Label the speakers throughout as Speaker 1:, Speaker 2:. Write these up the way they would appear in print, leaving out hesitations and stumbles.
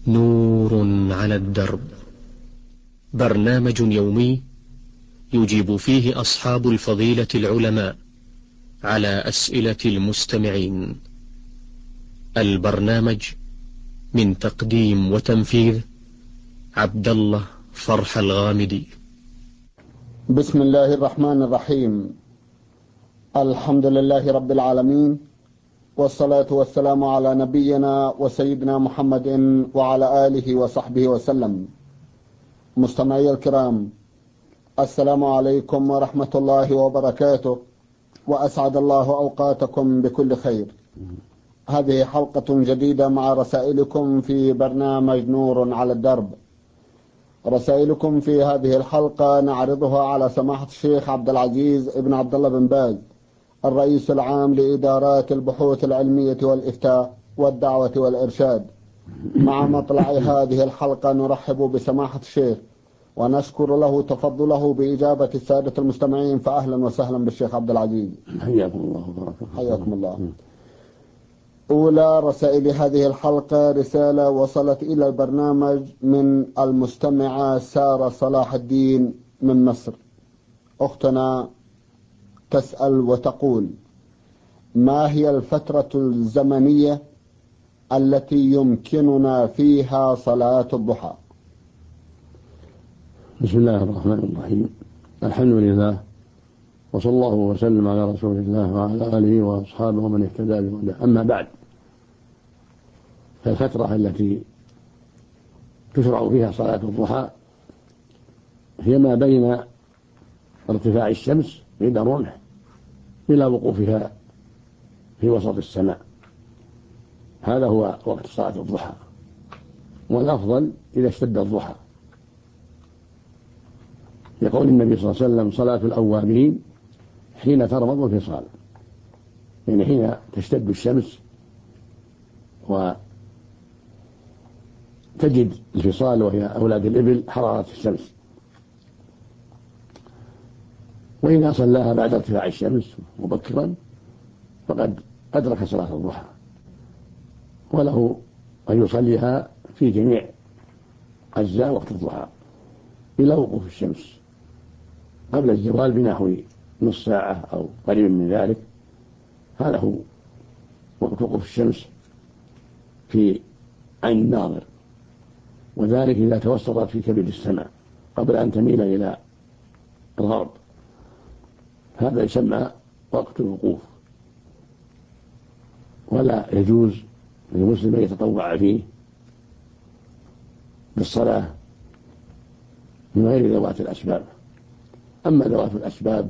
Speaker 1: نور على الدرب، برنامج يومي يجيب فيه أصحاب الفضيلة العلماء على أسئلة المستمعين. البرنامج من تقديم وتنفيذ عبد الله فرح الغامدي.
Speaker 2: بسم الله الرحمن الرحيم. الحمد لله رب العالمين، والصلاة والسلام على نبينا وسيدنا محمد وعلى آله وصحبه وسلم. مستمعي الكرام، السلام عليكم ورحمة الله وبركاته، وأسعد الله أوقاتكم بكل خير. هذه حلقة جديدة مع رسائلكم في برنامج نور على الدرب. رسائلكم في هذه الحلقة نعرضها على سماحة الشيخ عبد العزيز ابن عبد الله بن باز، الرئيس العام لإدارات البحوث العلمية والإفتاء والدعوة والإرشاد. مع مطلع هذه الحلقة نرحب بسماحة الشيخ ونشكر له تفضله بإجابة السادة المستمعين، فأهلا وسهلا بالشيخ عبد العزيز.
Speaker 3: حياكم الله وبارك.
Speaker 2: حياكم الله. أولى رسائل هذه الحلقة رسالة وصلت إلى البرنامج من المستمعة سارة صلاح الدين من مصر. أختنا تسأل وتقول: ما هي الفترة الزمنية التي يمكننا فيها صلاة الضحى؟
Speaker 3: بسم الله الرحمن الرحيم. الحمد لله، وصلى الله وسلم على رسول الله وعلى آله وأصحابه ومن اهتدى بهداه. أما بعد، فالفترة التي تشرع فيها صلاة الضحى هي ما بين ارتفاع الشمس عند الرمح إلى وقوفها في وسط السماء. هذا هو وقت صلاة الضحى، والأفضل إذا اشتد الضحى، يقول النبي صلى الله عليه وسلم: صلاة الأوابين حين ترمض الفصال، يعني حين تشتد الشمس وتجد الفصال وهي أولاد الإبل حرارة الشمس. وإذا صلاها بعد ارتفاع الشمس مبكرا فقد أدرك صلاة الضحى، وله أن يصليها في جميع أجزاء وقت الضحى إلى وقوف الشمس قبل الزوال بنحو نصف ساعة أو قريب من ذلك. هذا هو وقت وقوف الشمس في عين الناظر، وذلك إذا توسطت في كبد السماء قبل أن تميل إلى الغرب. هذا يسمى وقت الوقوف، ولا يجوز للمسلم أن يتطوع فيه بالصلاة من غير ذوات الأسباب. أما ذوات الأسباب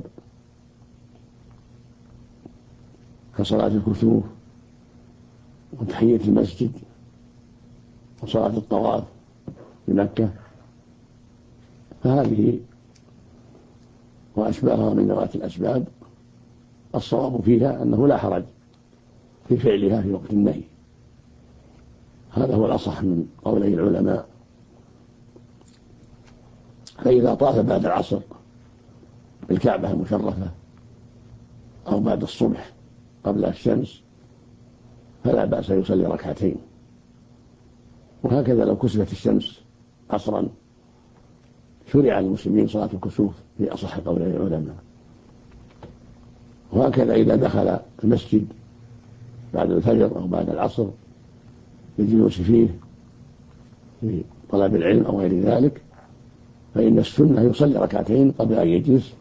Speaker 3: كصلاة الكسوف وتحية المسجد وصلاة الطواف في مكة، فهذه وأشباهها من ذوات الأسباب الصواب فيها أنه لا حرج في فعلها في وقت النهي. هذا هو الأصح من قولي العلماء. فإذا طاف بعد العصر بالكعبة المشرفة أو بعد الصبح قبل الشمس فلا بأس يصلي ركعتين. وهكذا لو كسفت الشمس عصرا شرع للمسلمين صلاة الكسوف في أصح قولي العلماء. وهكذا إذا دخل المسجد بعد الفجر أو بعد العصر للجلوس فيه في طلب العلم أو غير ذلك، فإن السنة يصلي ركعتين قبل أن يجلس،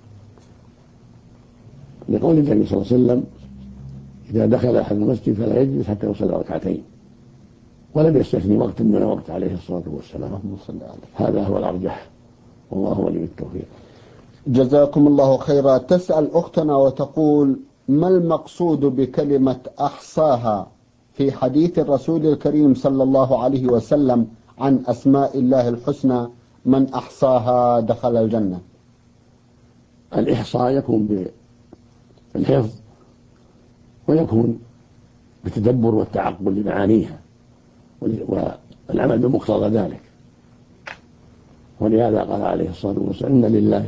Speaker 3: لقول النبي صلى الله عليه وسلم: إذا دخل أحد المسجد فلا يجلس حتى يصلي ركعتين، ولم يستثني وقت من الوقت عليه الصلاة والسلام. هذا هو الأرجح، والله ولي التوفيق.
Speaker 2: جزاكم الله خيرا. تسأل أختنا وتقول: ما المقصود بكلمة أحصاها في حديث الرسول الكريم صلى الله عليه وسلم عن أسماء الله الحسنى: من أحصاها دخل الجنة؟
Speaker 3: الإحصاء يكون بالحفظ، ويكون بالتدبر والتعقل لمعانيها والعمل بمقتضى ذلك. ولهذا قال عليه الصلاة والسلام: إن لله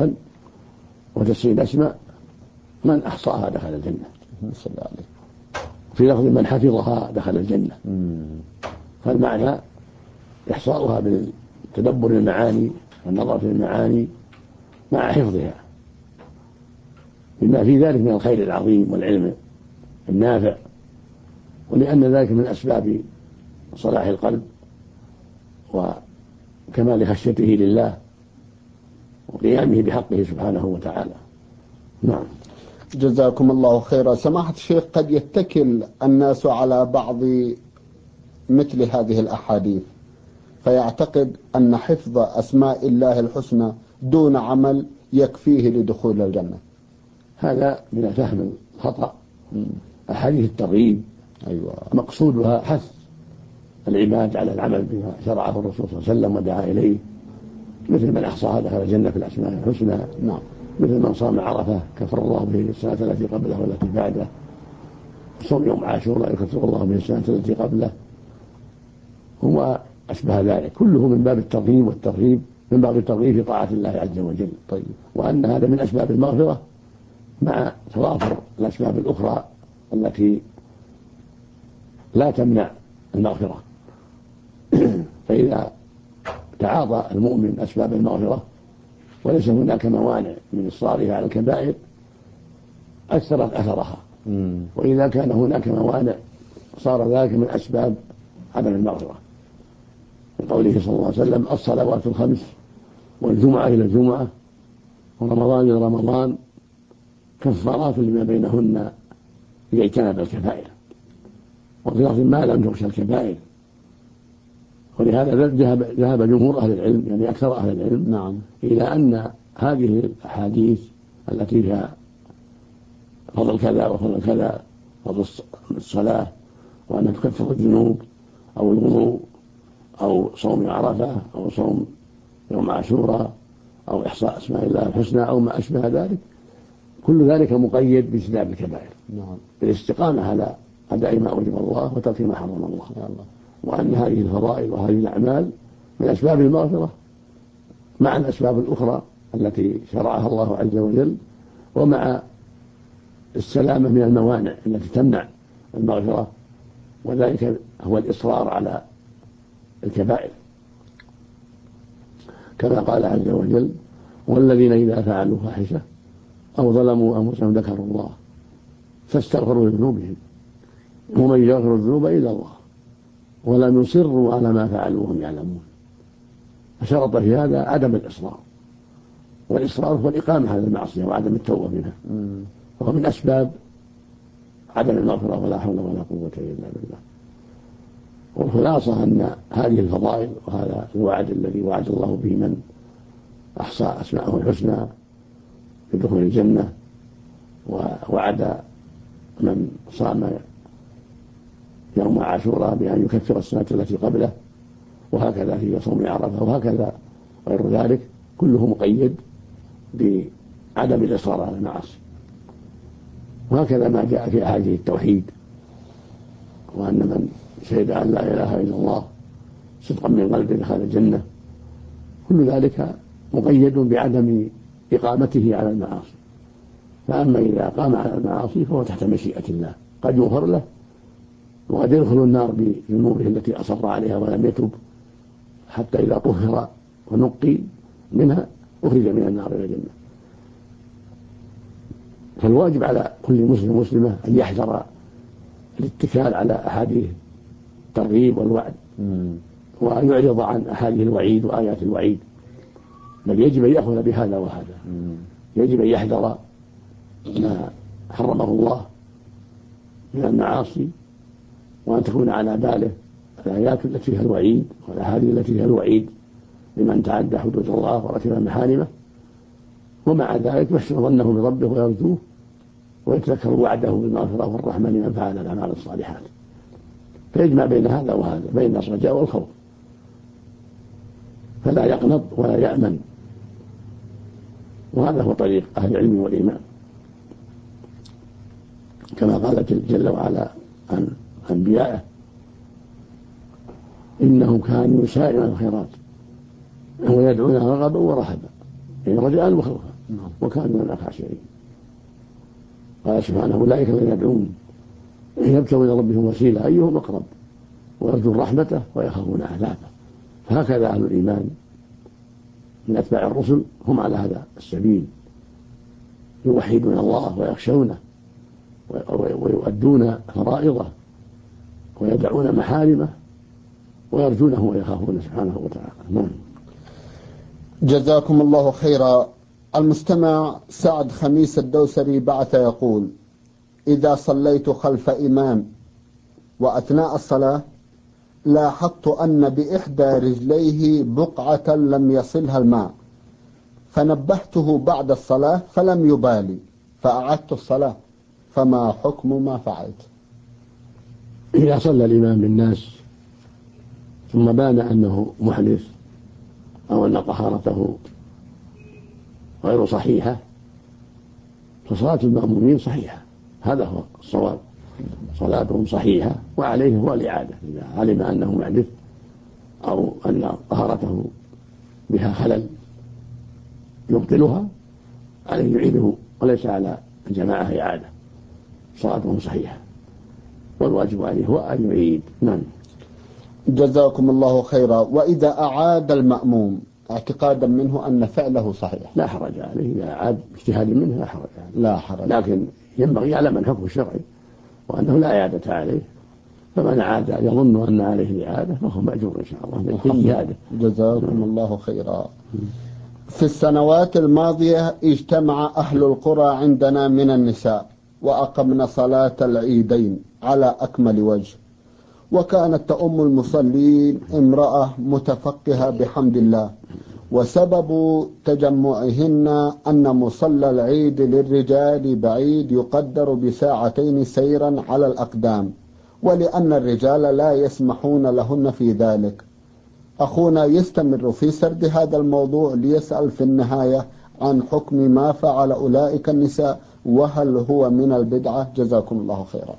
Speaker 3: 99 اسماء من أحصاها دخل الجنة. في لفظ: من حفظها دخل الجنة. فالمعنى إحصاؤها بالتدبر المعاني والنظر في المعاني مع حفظها بما في ذلك من الخير العظيم والعلم النافع، ولأن ذلك من أسباب صلاح القلب وكمال خشيته لله وقيامه بحقه سبحانه وتعالى. نعم.
Speaker 2: جزاكم الله خيرا. سماحة الشيخ، قد يتكل الناس على بعض مثل هذه الأحاديث فيعتقد أن حفظ أسماء الله الحسنى دون عمل يكفيه لدخول الجنة.
Speaker 3: هذا من الفهم الخطأ. أحاديث الترغيب مقصودها حث العباد على العمل بما شرعه الرسول صلى الله عليه وسلم ودعا إليه، مثل من أحصاها دخل الجنة في الأسماء الحسنى.
Speaker 2: نعم.
Speaker 3: مثل من صام عرفة كفر الله به السنة التي قبله والتي بعده، صوم يوم عاشوراء يكفر الله به السنة التي قبله، هو أشبه ذلك، كله من باب الترغيب والترهيب، من باب الترغيب في طاعة الله عز وجل.
Speaker 2: طيب.
Speaker 3: وأن هذا من أسباب المغفرة مع توافر الأسباب الأخرى التي لا تمنع المغفرة. فإذا تعاطى المؤمن أسباب المغفرة وليس هناك موانع من إصرارها على الكبائر أكثرت أثرها، وإذا كان هناك موانع صار ذلك من أسباب عدم المغفرة، لقوله صلى الله عليه وسلم: الصلوات الخمس والجمعة إلى الجمعة ورمضان إلى رمضان كفارات لما بينهن إذا اجتنب الكبائر، وفي لفظ ما لم تغش الكبائر. ولهذا ذهب جمهور أهل العلم، يعني أكثر أهل العلم،
Speaker 2: نعم،
Speaker 3: إلى أن هذه الأحاديث التي فيها فضل كذا وفضل كذا، فضل الصلاة وأن تكفر الذنوب أو الوضوء أو صوم عرفة أو صوم يوم عاشوراء أو إحصاء أسماء الله الحسنى أو ما أشبه ذلك، كل ذلك مقيد باجتناب الكبائر، بالاستقامة على أداء ما أوجب الله وترك ما حرم الله. وأن هذه الفضائل وهذه الأعمال من أسباب المغفرة مع الأسباب الأخرى التي شرعها الله عز وجل، ومع السلامة من الموانع التي تمنع المغفرة، وذلك هو الإصرار على الكبائر، كما قال عز وجل: والذين إذا فعلوا فاحشة أو ظلموا أنفسهم ذكروا الله فاستغفروا لذنوبهم ومن يغفر الذنوب إلا الله ولم يصروا على ما فعلوا وهم يعلمون. فشرط في هذا عدم الإصرار، والإصرار هو الإقامة على المعصية وعدم التوبة منها، وهو من أسباب عدم المغفرة، ولا حول ولا قوة إلا بالله. والخلاصة أن هذه الفضائل وهذا الوعد الذي وعد الله به من أحصى أسماءه الحسنى بدخول الجنة، ووعد من صام يوم عاشوراء بأن يكفر السنة التي قبله، وهكذا في صوم عرفة، وهكذا غير ذلك، كله مقيد بعدم الإصرار على المعاصي. وهكذا ما جاء في أحاديث التوحيد، وأن من شهد أن لا إله إلا الله صدقا من قلبه دخل الجنة، كل ذلك مقيد بعدم إقامته على المعاصي. فأما إذا قام على المعاصي فهو تحت مشيئة الله، قد يغفر له وقد يدخل النار بذنوبه التي أصر عليها ولم يتب، حتى إذا طهر ونقي منها أخرج من النار إلى الجنة. فالواجب على كل مسلم ومسلمة أن يحذر الاتكال على أحاديث الترغيب والوعد، وأن يعرض عن أحاديث الوعيد وآيات الوعيد، بل يجب أن يأخذ بهذا وهذا. يجب أن يحذر ما حرمه الله من المعاصي، وأن تكون على باله الآيات التي فيها الوعيد والأحاديث التي فيها الوعيد لمن تعدى حدود الله وركب محارمه، ومع ذلك يحسن ظنه بربه ويرجوه ويتذكر وعده بالمغفرة والرحمة لمن فعل الأعمال الصالحات. فيجمع بين هذا وهذا، بين الرجاء والخوف، فلا يقنط ولا يأمن. وهذا هو طريق أهل العلم والإيمان، كما قال جل وعلا عن أنبيائه: إنهم كانوا يسارعون الخيرات ويدعونها رغبا ورهبا، يعني رجاء وخوفا، وكانوا لنا خاشعين. قال سبحانه: أولئك الذين يدعون يبتغون إلى ربهم وسيلة أيهم أقرب ويرجون رحمته ويخافون عذابه. هكذا أهل الإيمان من أتباع الرسل هم على هذا السبيل، يوحدون الله ويخشونه ويؤدون فرائضه ويدعون محارمه ويرجونه ويخافون سبحانه وتعالى.
Speaker 2: جزاكم الله خيرا. المستمع سعد خميس الدوسري بعث يقول: إذا صليت خلف إمام وأثناء الصلاة لاحظت أن بإحدى رجليه بقعة لم يصلها الماء، فنبهته بعد الصلاة فلم يبالي فأعدت الصلاة، فما حكم ما فعلت؟
Speaker 3: إذا صلى الإمام بالناس ثم بان أنه محدث أو أن طهارته غير صحيحة فصلاة المأمومين صحيحة، هذا هو الصواب، صلاتهم صحيحة وعليه هو الإعادة. إذا علم أنه محدث أو أن طهارته بها خلل يبطلها عليه يعيده، وليس على الجماعة إعادة، صلاتهم صحيحة والواجب عليه هو أن يعيد. نعم.
Speaker 2: جزاكم الله خيرا. وإذا أعاد المأموم اعتقادا منه أن فعله صحيح
Speaker 3: لا حرج عليه، إذا أعاد اجتهاد منه لا حرج عليه،
Speaker 2: لا حرج،
Speaker 3: لكن ينبغي يعلم الحكم الشرعي وأنه لا إعادة عليه، فمن عاد يظن أن عليه الإعادة فهو مأجور إن شاء الله باجتهاده.
Speaker 2: جزاكم الله خيرا. في السنوات الماضية اجتمع أهل القرى عندنا من النساء وأقمنا صلاة العيدين على أكمل وجه، وكانت تؤم المصلين امرأة متفقهة بحمد الله، وسبب تجمعهن أن مصلى العيد للرجال بعيد يقدر بساعتين سيرا على الأقدام، ولأن الرجال لا يسمحون لهن في ذلك. أخونا يستمر في سرد هذا الموضوع ليسأل في النهاية عن حكم ما فعل أولئك النساء، وهل هو من البدعة؟ جزاكم الله خيرا.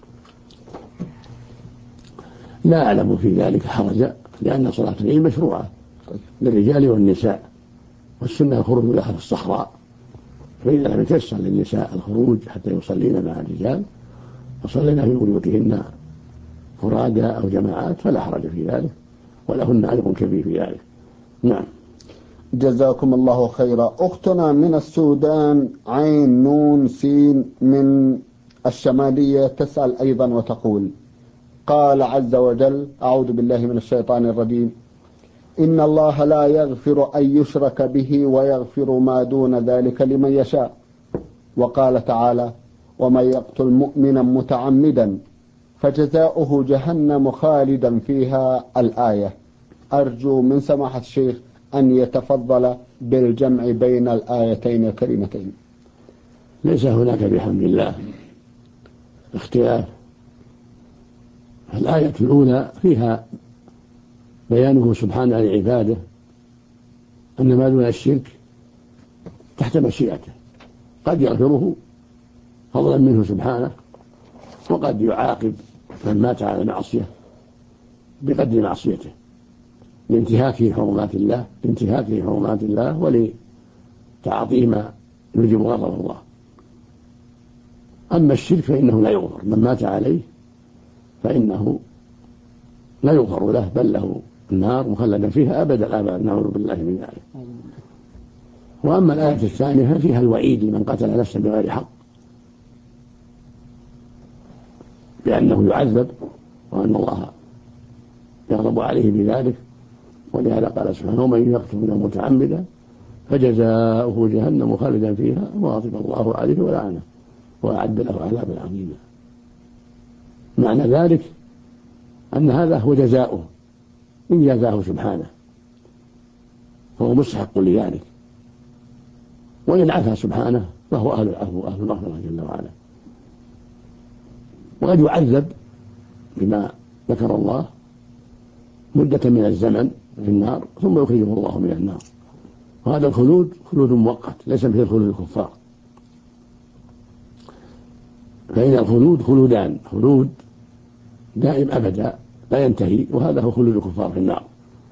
Speaker 3: لا أعلم في ذلك حرجا، لأن صلاة العيد مشروعة للرجال والنساء، والسنة الخروج لها في الصحراء، فإذا لم يتيسر للنساء الخروج حتى يصلين مع الرجال وصلينا في بيوتهن فرادى أو جماعات فلا حرج في ذلك، ولهن أجر كبير في ذلك. نعم.
Speaker 2: جزاكم الله خيرا. أختنا من السودان عين نون سين من الشمالية تسأل أيضا وتقول: قال عز وجل: أعوذ بالله من الشيطان الرجيم: إن الله لا يغفر أن يشرك به ويغفر ما دون ذلك لمن يشاء. وقال تعالى: ومن يقتل مؤمنا متعمدا فجزاؤه جهنم خالدا فيها. الآية. أرجو من سماحة الشيخ أن يتفضل بالجمع بين الآيتين الكريمتين.
Speaker 3: ليس هناك بحمد الله اختلاف. الآية الأولى فيها بيانه سبحانه لعباده أن ما دون الشرك تحت مشيئته، قد يغفره فضلا منه سبحانه، وقد يعاقب من مات على معصية بقدر معصيته لانتهاكه حرمات الله ولتعاطيه ما يوجب غضب الله. أما الشرك فإنه لا يغفر، من مات عليه فإنه لا يغفر له، بل له النار مخلدا فيها أبدا الآباد، نعوذ بالله من ذلك. وأما الآية الثانية فيها الوعيد لمن قتل نفسا بغير حق، بأنه يعذب وأن الله يغضب عليه بذلك، ولهذا قال سبحانه: ومن يقتل منه متعمدا فجزاؤه جهنم خالدا فيها وغضب الله عليه ولعنه وأعد له عذابا عظيما. معنى ذلك أن هذا هو جزاؤه إن جازاه سبحانه، فهو مستحق لذلك، وإن عفا سبحانه فهو أهل العفو وأهل المغفرة جل وعلا. وقد يعذب بما ذكر الله مدة من الزمن في النار ثم يخرجه الله من النار، وهذا الخلود خلود مؤقت ليس مثل خلود الكفار، فإن الخلود خلودان: خلود دائم أبدا لا ينتهي، وهذا هو خلود الكفار في النار،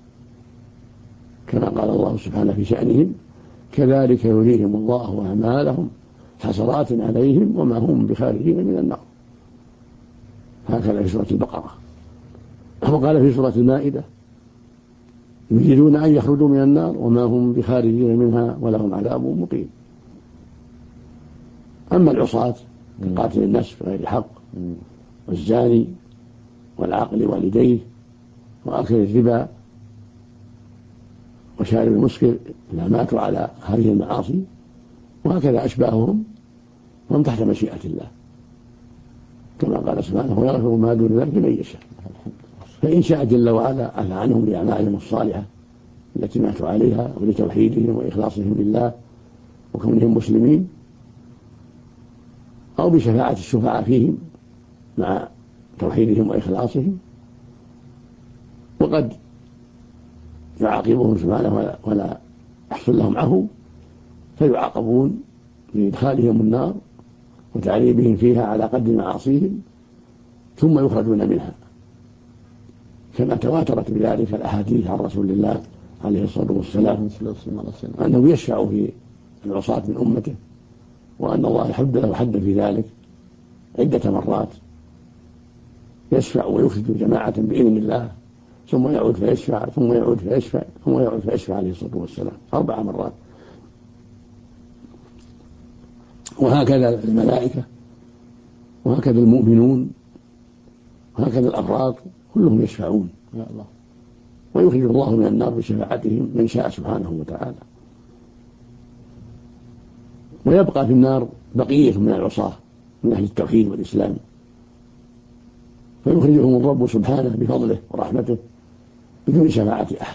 Speaker 3: كما قال الله سبحانه في شأنهم: كذلك يريهم الله أعمالهم حسرات عليهم وما هم بخارجين من النار. هكذا في سورة البقرة. وقال في سورة المائدة: يريدون أن يخرجوا من النار وما هم بخارجين منها ولهم عذاب مقيم. أما العصاة كقاتل النفس بغير الحق والزاني والعاقل والديه وآكل الربا وشارب المسكر إذا ماتوا على هذه المعاصي وهكذا أشباههم وهم تحت مشيئة الله كما قال سبحانه ويغفر ما دون ذلك لمن يشاء. فإن شاء جل وعلا عفى عنهم بأعمالهم الصالحة التي ماتوا عليها ولتوحيدهم وإخلاصهم لله وكونهم مسلمين أو بشفاعة الشفعاء فيهم مع توحيدهم وإخلاصهم، وقد يعاقبهم سبحانه ولا يحصل لهم عفو فيعاقبون بإدخالهم النار وتعذيبهم فيها على قدر معاصيهم ثم يخرجون منها، كما تواترت بذلك الأحاديث عن رسول الله عليه الصلاة والسلام أنه يشفع في العصاة من أمته وأن الله يحد له حدا في ذلك عدة مرات، يشفع ويخرج جماعة بإذن الله ثم يعود فيشفع ثم يعود فيشفع ثم يعود فيشفع عليه الصلاة والسلام 4 مرات. وهكذا الملائكة وهكذا المؤمنون وهكذا الأبرار كلهم يشفعون يا الله، ويخرج الله من النار بشفاعتهم من شاء سبحانه وتعالى. ويبقى في النار بقية من العصاة من أهل التوحيد والإسلام فيخرجهم الرب سبحانه بفضله ورحمته بدون شفاعة أحد،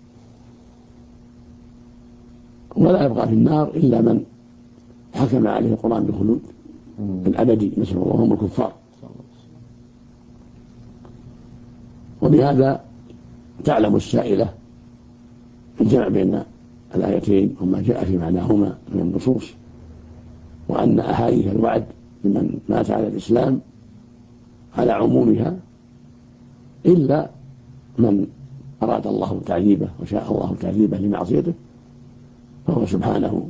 Speaker 3: ولا يبقى في النار إلا من حكم عليه القرآن بالخلود الأبدي نسأل الله هم الكفار. وبهذا تعلم السائلة الجمع بين الآيتين وما جاء في معناهما من النصوص، وأن أحاديث الوعد لمن مات على الإسلام على عمومها إلا من أراد الله تعذيبه وشاء الله تعذيبه لمعصيته، فهو سبحانه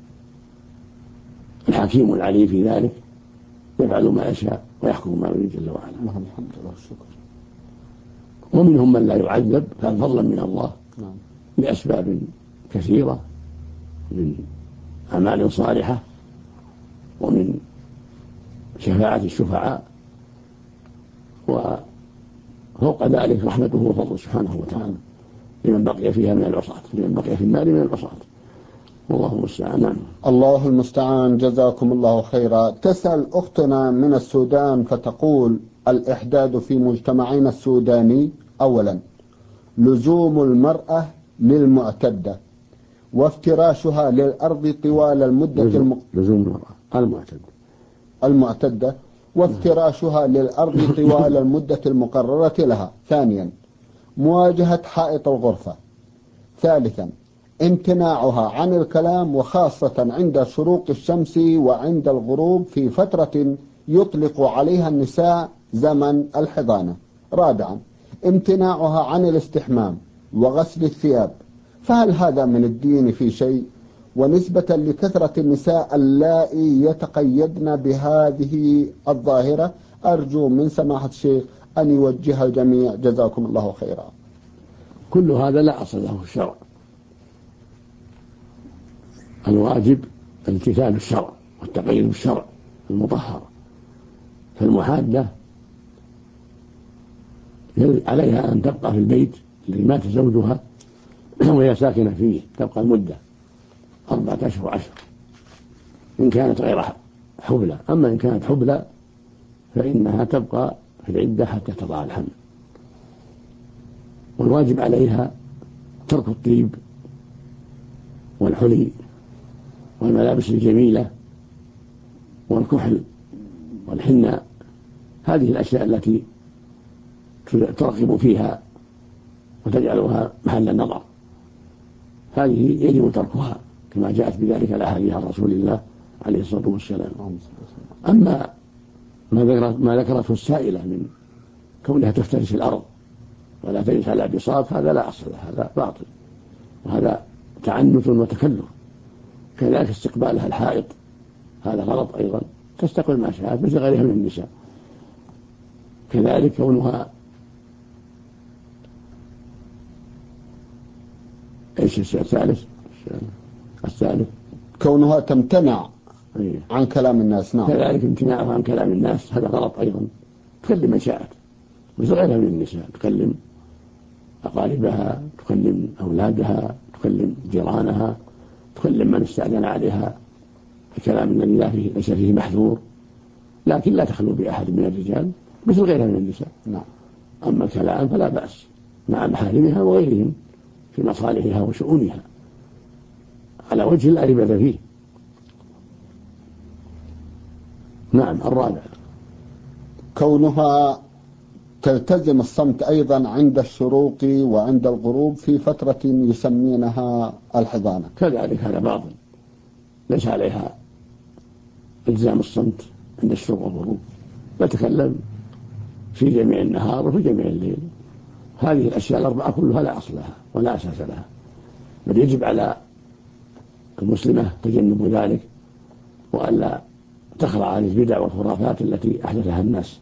Speaker 3: الحكيم العليم في ذلك يفعل ما يشاء ويحكم ما يريد جل وعلا.
Speaker 2: الحمد لله والشكر.
Speaker 3: ومنهم من لا يعذب كان فضلا من الله لأسباب كثيرة من أعمال صالحة ومن شفاعة الشفعاء، وفوق ذلك رحمته وفضله سبحانه وتعالى لمن بقي فيها من العصاة، لمن بقي في النار من العصاة، والله المستعان.
Speaker 2: الله المستعان. جزاكم الله خيرا. تسأل أختنا من السودان فتقول: الإحداد في مجتمعنا السوداني أولا لزوم المرأة للمعتدة وافتراشها للأرض طوال المدة
Speaker 3: لزوم المرأة
Speaker 2: المعتدة وافتراشها للأرض طوال المدة المقررة لها. ثانيا مواجهة حائط الغرفة. ثالثا امتناعها عن الكلام وخاصة عند شروق الشمس وعند الغروب في فترة يطلق عليها النساء زمن الحضانة. رابعا امتناعها عن الاستحمام وغسل الثياب، فهل هذا من الدين في شيء؟ ونسبة لكثرة النساء اللائي يتقيدن بهذه الظاهرة أرجو من سماحة الشيخ أن يوجه الجميع جزاكم الله خيرا.
Speaker 3: كل هذا لا أصل له في الشرع، الواجب امتثال الشرع والتقييد بالشرع المطهر، فالمحادة عليها أن تبقى في البيت الذي مات زوجها وهي ساكنة فيه، تبقى المدة 4 أشهر 10 إن كانت غير حبلى. أما إن كانت حبلى فإنها تبقى في العدة حتى تضع الحمل. والواجب عليها ترك الطيب والحلي والملابس الجميلة والكحل والحناء، هذه الأشياء التي ترغب فيها وتجعلها محل النظر، هذه يجب تركها كما جاءت بذلك الأحاديث عن رسول الله عليه الصلاة والسلام. أما ما ذكرته السائلة من كونها تفترس الأرض ولا تجلس على بساط، هذا لا أصل له، هذا باطل وهذا تعنت وتكلف. كذلك استقبالها الحائط هذا غلط أيضا، تستقبل ما شاءت مثل غيرها من النساء. كذلك كونها إيش الشيء الثالث؟ الثالث
Speaker 2: كونها تمتنع عن كلام الناس. نعم.
Speaker 3: كذلك امتناعها عن كلام الناس هذا غلط أيضا. تكلم من شاءت، مثل غيرها من النساء، تكلم أقاربها، تكلم أولادها، تكلم جيرانها، تكلم من استأذن عليها الكلام الذي ليس فيه محذور، لكن لا تخلو بأحد من الرجال مثل غيرها من النساء.
Speaker 2: نعم.
Speaker 3: أما الكلام فلا بأس مع محارمها وغيرهم في مصالحها وشؤونها على وجه لا ريبة فيه. نعم. الرابع
Speaker 2: كونها تلتزم الصمت أيضا عند الشروق وعند الغروب في فترة يسمينها الحضانة.
Speaker 3: كذلك هذا باطل، ليس عليها التزام الصمت عند الشروق والغروب، تتكلم في جميع النهار وفي جميع الليل. هذه الأشياء الأربعة كلها لا أصل لها ولا أساس لها، بل يجب على المسلمة تجنب ذلك وألا تخضع هذه البدع والخرافات التي أحدثها الناس،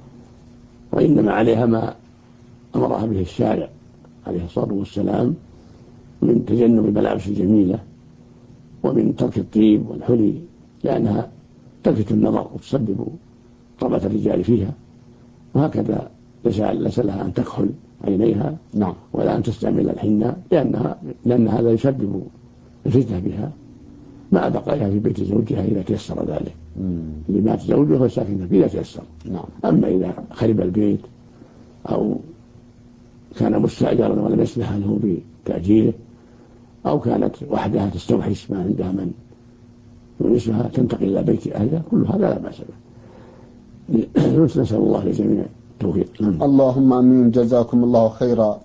Speaker 3: وإنما عليها ما أمرها به الشارع عليه الصلاة والسلام من تجنب الملابس الجميلة ومن ترك الطيب والحلي، لأنها تلفت النظر وتسبب رغبة الرجال فيها. وهكذا ليس لها أن تكحل عينيها.
Speaker 2: نعم.
Speaker 3: ولا أن تستعمل الحناء لأن هذا يسبب الفتنة بها مع بقائها في بيت زوجها إذا تيسر ذلك. اللي مات زوجه وساكن فيه يتيسر.
Speaker 2: نعم.
Speaker 3: أما إذا خرب البيت أو كان مستأجرا ولم يسمح له بتأجيره أو كانت وحدها تستوحش ما عندها من يونسها تنتقل إلى بيت أهلها، كل هذا لا بأس به. نسأل الله لجميع التوفيق.
Speaker 2: اللهم آمين. جزاكم الله خيرا.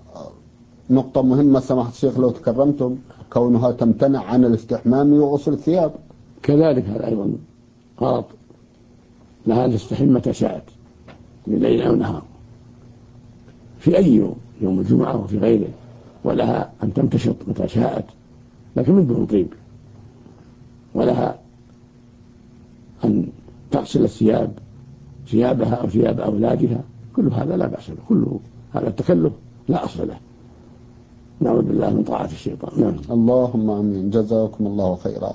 Speaker 2: نقطة مهمة سماحة الشيخ لو تكرمتم، كونها تمتنع عن الاستحمام وغسل الثياب.
Speaker 3: كذلك هذا أيضا غلط، لها أن تستحم متى شاءت من ليل أو نهار في أي يوم الجمعة وفي غيره، ولها أن تمتشط متى شاءت لكن من دون طيب، ولها أن تغسل ثيابها أو ثياب أولادها، كل هذا لا بأس به، كله هذا التكلف لا أصل له. نعوذ بالله من طاعة الشيطان. نعم.
Speaker 2: اللهم آمين. جزاكم الله خيرا.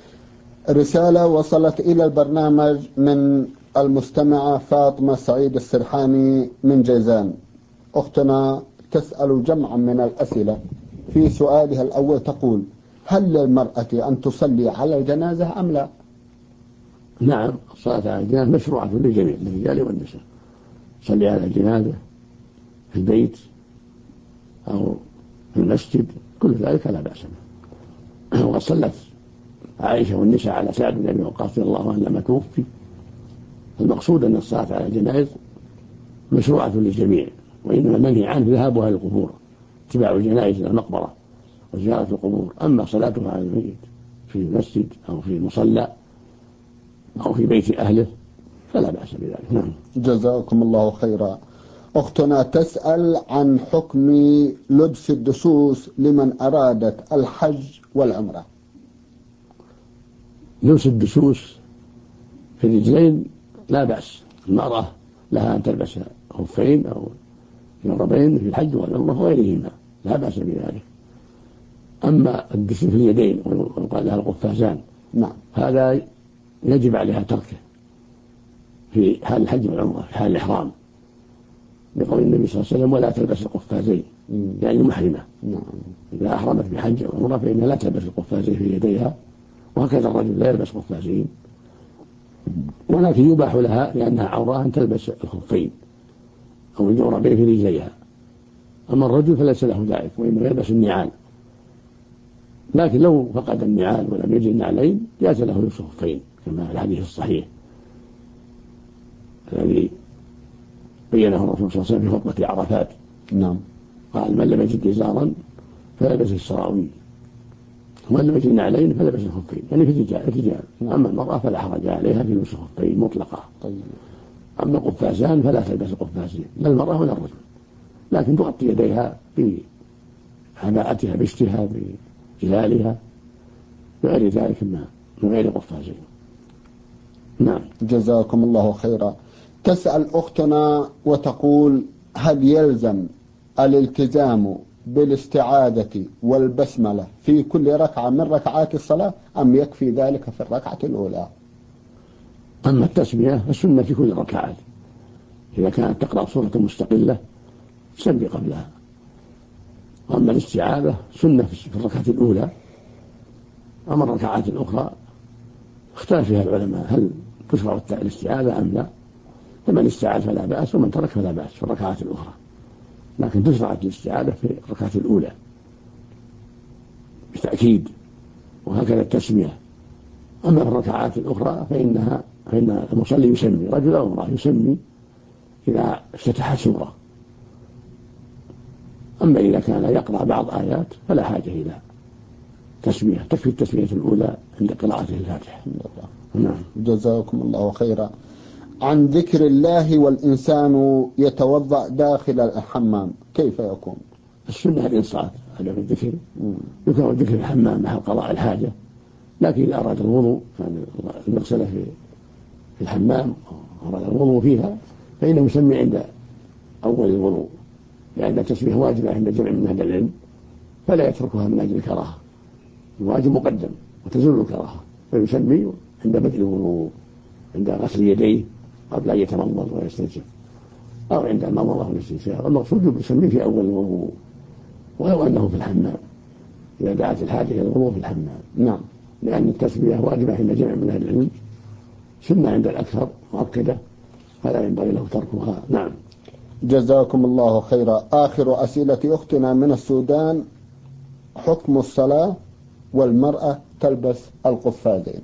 Speaker 2: رسالة وصلت إلى البرنامج من المستمعة فاطمة سعيد السرحاني من جيزان. أختنا تسأل جمعا من الأسئلة. في سؤالها الأول تقول: هل للمرأة أن تصلي على الجنازة أم لا؟
Speaker 3: نعم، الصلاة على الجنازة مشروعة للجميع، للرجال والنساء. صلي على الجنازة في البيت أو في المسجد، كل ذلك لا بأس به. وقد صلت عائشة والنساء على سعد بن أبي وقاص رضي الله عنه لما توفي. المقصود أن الصلاة على الجنائز مشروعة للجميع، وإنما المنهي عنه ذهابها للقبور، اتباع الجنائز إلى المقبرة وزيارة القبور. أما صلاتها على الميت في المسجد أو في المصلى أو في بيت أهله فلا بأس بذلك. نعم.
Speaker 2: جزاكم الله خيرا. أختنا تسأل عن حكم لبس الدسوس لمن أرادت الحج والعمرة.
Speaker 3: لبس الدسوس في الرجلين لا بأس، المرأة لها أن تلبس خفين أو جربين في الحج والعمرة وغيرهما، لا بأس بذلك. أما الدسوس في اليدين ويقال لها القفازان،
Speaker 2: نعم،
Speaker 3: هذا يجب عليها تركه في حال الحج والعمرة، في حال الإحرام، بقول النبي صلى الله عليه وسلم: ولا تلبس القفازين، يعني محرمة.
Speaker 2: نعم.
Speaker 3: إذا أحرمت بحج أو عمرة فإنها لا تلبس القفازين في يديها، وهكذا الرجل لا يلبس قفازين، ولكن يباح لها لأنها عورة أن تلبس الخفين أو الجوربين في رجليها. أما الرجل فليس له ذلك، وإنما يلبس النعال. لكن لو فقد النعال ولم يجد النعلين جاز له لبس الخفين، كما في الحديث الصحيح الذي بينه الرسول صلى الله عليه وسلم في خطبة عرفات.
Speaker 2: نعم.
Speaker 3: قال: من لم يجد إزارا فلبس السراويل، ومن لم يجد نعلين فلبس الخفين، يعني في الرجال. أما المرأة فلا حرج عليها في لبس الخفين مطلقة.
Speaker 2: طيب.
Speaker 3: أما القفازان فلا تلبس القفازين، لا المرأة ولا الرجل، لكن تغطي يديها بحماءتها بشتها بجلالها بغير ذلك من غير قفازين. نعم.
Speaker 2: جزاكم الله خيرا. تسأل أختنا وتقول: هل يلزم الالتزام بالاستعاذة والبسملة في كل ركعة من ركعات الصلاة أم يكفي ذلك في الركعة الأولى؟
Speaker 3: أما التسمية فالسنة في كل ركعات، إذا كانت تقرأ سورة مستقلة تسمي قبلها. وأما الاستعاذة سنة في الركعة الأولى. أما الركعات الأخرى اختلف فيها العلماء هل تشرع الاستعاذة أم لا، فمن استعاذ فلا بأس ومن ترك فلا بأس في الركعات الأخرى، لكن تشرع الاستعاذة في الركعة الأولى بالتأكيد، وهكذا التسمية. أما في الركعات الأخرى فإن المصلي يسمي، رجل أو امرأة يسمي إذا افتتح سورة. أما إذا كان يقرأ بعض آيات فلا حاجة إلى تسمية، تكفي التسمية الأولى عند قراءته الفاتحة.
Speaker 2: نعم، جزاكم الله خيرا. عن ذكر الله والإنسان يتوضأ داخل الحمام كيف يكون؟
Speaker 3: السنة الإنصات هذا من الذكر، يكون ذكر الحمام محل قضاء الحاجة، لكن إذا أراد الوضوء يعني المغسلة في الحمام أراد الوضوء فيها فإنه يسمي عند أول الوضوء، لأن التسمية واجبة عند جمع من أهل العلم، فلا يتركها من أجل الكراهة، الواجب مقدم وتزول الكراهة، فيسمي عند بدء الوضوء، عند غسل يديه قبل أن يتمضمض ويستنشق، أو عند المضمضة والاستنشاق. المقصود يسمي في أول الوضوء ولو أنه في الحمام إذا دعت الحاجة إلى الوضوء في الحمام.
Speaker 2: نعم،
Speaker 3: لأن التسمية واجبة عند جمع من أهل العلم، سنة عند الأكثر مؤكدة، فلا ينبغي له تركها. نعم،
Speaker 2: جزاكم الله خيرا. آخر أسئلة أختنا من السودان: حكم الصلاة والمرأة تلبس القفازين؟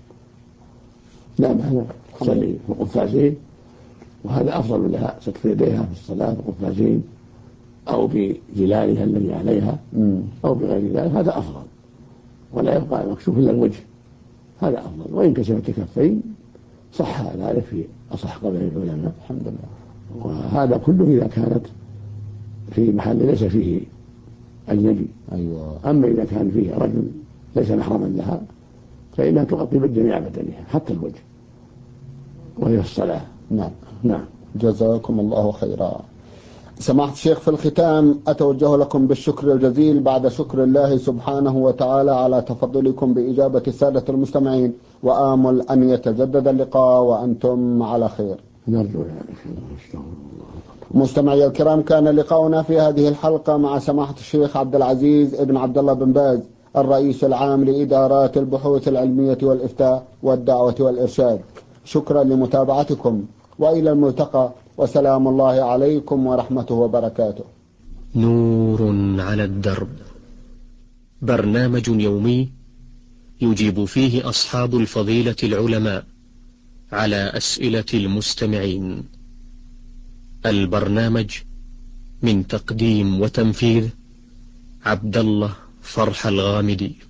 Speaker 3: لا معنى تصلي بقفازين، وهذا أفضل لها ستر يديها في الصلاة بقفازين أو بجلالها الذي عليها أو بغير ذلك، هذا أفضل، ولا يبقى مكشوف إلا الوجه، هذا أفضل. وإن كشفت الكفين صح ذلك في أصح قول العلماء، الحمد لله. وهذا كله إذا كانت في محل ليس فيه أجنبي.
Speaker 2: أيوة.
Speaker 3: أما إذا كان فيه رجل ليس محرما لها فإنها تغطي بالجميع بدنها حتى الوجه، وهي الصلاة.
Speaker 2: نعم
Speaker 3: نعم،
Speaker 2: جزاكم الله خيرا. سماحة الشيخ، في الختام أتوجه لكم بالشكر الجزيل بعد شكر الله سبحانه وتعالى على تفضلكم بإجابة السادة المستمعين، وآمل أن يتجدد اللقاء وأنتم على خير.
Speaker 3: نرجو ذلك.
Speaker 2: مستمعي الكرام، كان لقاؤنا في هذه الحلقة مع سماحة الشيخ عبد العزيز ابن عبد الله بن باز، الرئيس العام لإدارات البحوث العلمية والإفتاء والدعوة والإرشاد. شكرا لمتابعتكم، وإلى الملتقى، وسلام الله عليكم ورحمته وبركاته.
Speaker 1: نور على الدرب، برنامج يومي يجيب فيه أصحاب الفضيلة العلماء على أسئلة المستمعين. البرنامج من تقديم وتنفيذ عبد الله فرح الغامدي.